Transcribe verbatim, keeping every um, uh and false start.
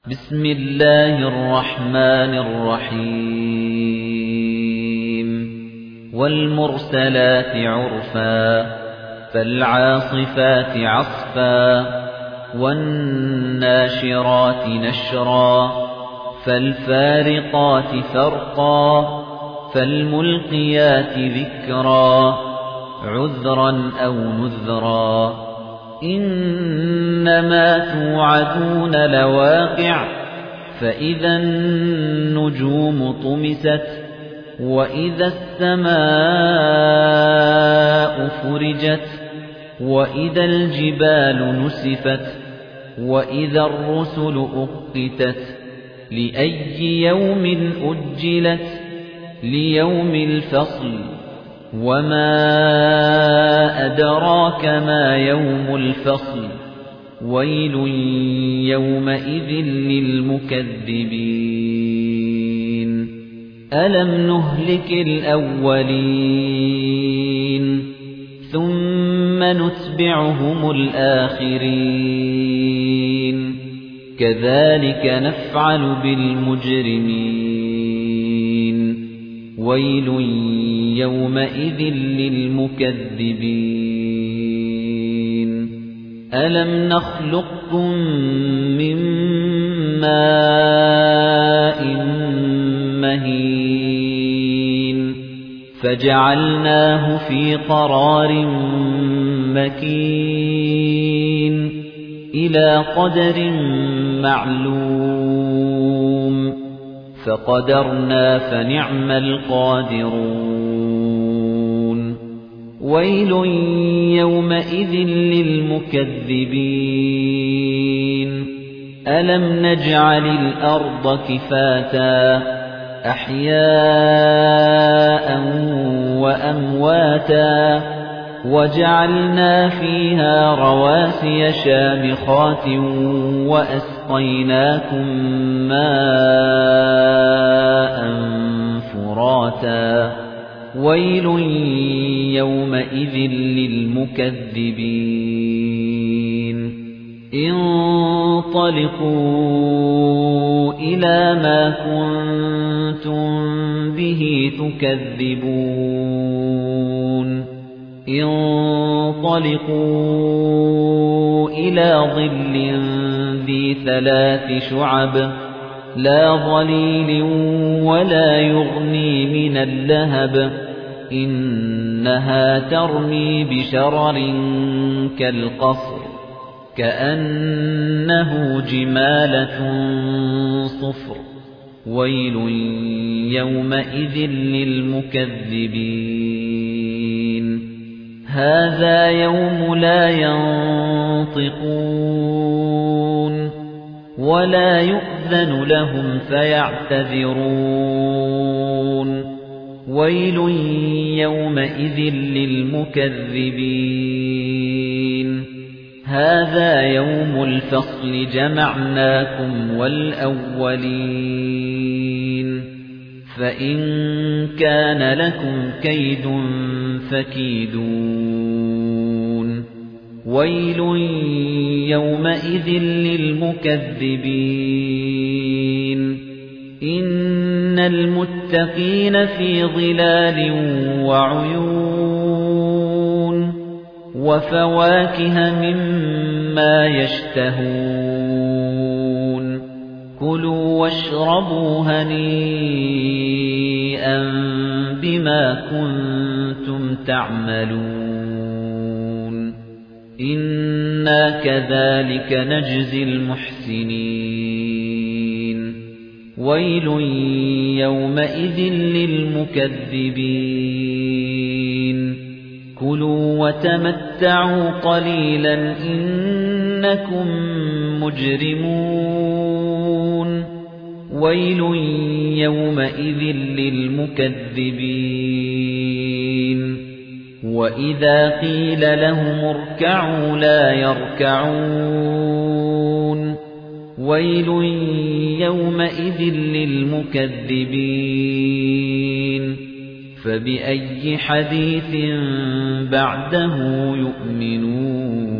بسم الله الرحمن الرحيم والمرسلات عرفا فالعاصفات عصفا والناشرات نشرا فالفارقات فرقا فالملقيات ذكرا عذرا أو نذرا إنما توعدون لواقع فإذا النجوم طمست وإذا السماء فرجت وإذا الجبال نسفت وإذا الرسل أقتت لأي يوم أجلت ليوم الفصل وما أدراك ما يوم الفصل ويل يومئذ للمكذبين ألم نهلك الأولين ثم نتبعهم الآخرين كذلك نفعل بالمجرمين ويل يومئذ للمكذبين ألم نخلقكم من ماء مهين فجعلناه في قرار مكين إلى قدر معلوم فقدرنا فنعم القادرون ويل يومئذ للمكذبين ألم نجعل الأرض كفاتا أحياء وأمواتا وجعلنا فيها رواسي شامخات وأسقيناكم ماء فراتا ويل يومئذ للمكذبين انطلقوا إلى ما كنتم به تكذبون انطلقوا إلى ظل ذي ثلاث شعب لا ظليل ولا يغني من اللهب إنها ترمي بشرر كالقصر كأنه جمالة صفر ويل يومئذ للمكذبين هذا يوم لا ينطقون ولا يؤذن لهم فيعتذرون ويل يومئذ للمكذبين هذا يوم الفصل جمعناكم والأولين فإن كان لكم كيد فكيدون ويل يومئذ للمكذبين إن المتقين في ظلال وعيون وفواكه مما يشتهون كلوا واشربوا هنيئا بما كنتم تعملون إنا كذلك نجزي المحسنين ويل يومئذ للمكذبين كلوا وتمتعوا قليلا إنكم مجرمون ويل يومئذ للمكذبين وإذا قيل لهم اركعوا لا يركعون ويل يومئذ للمكذبين فبأي حديث بعده يؤمنون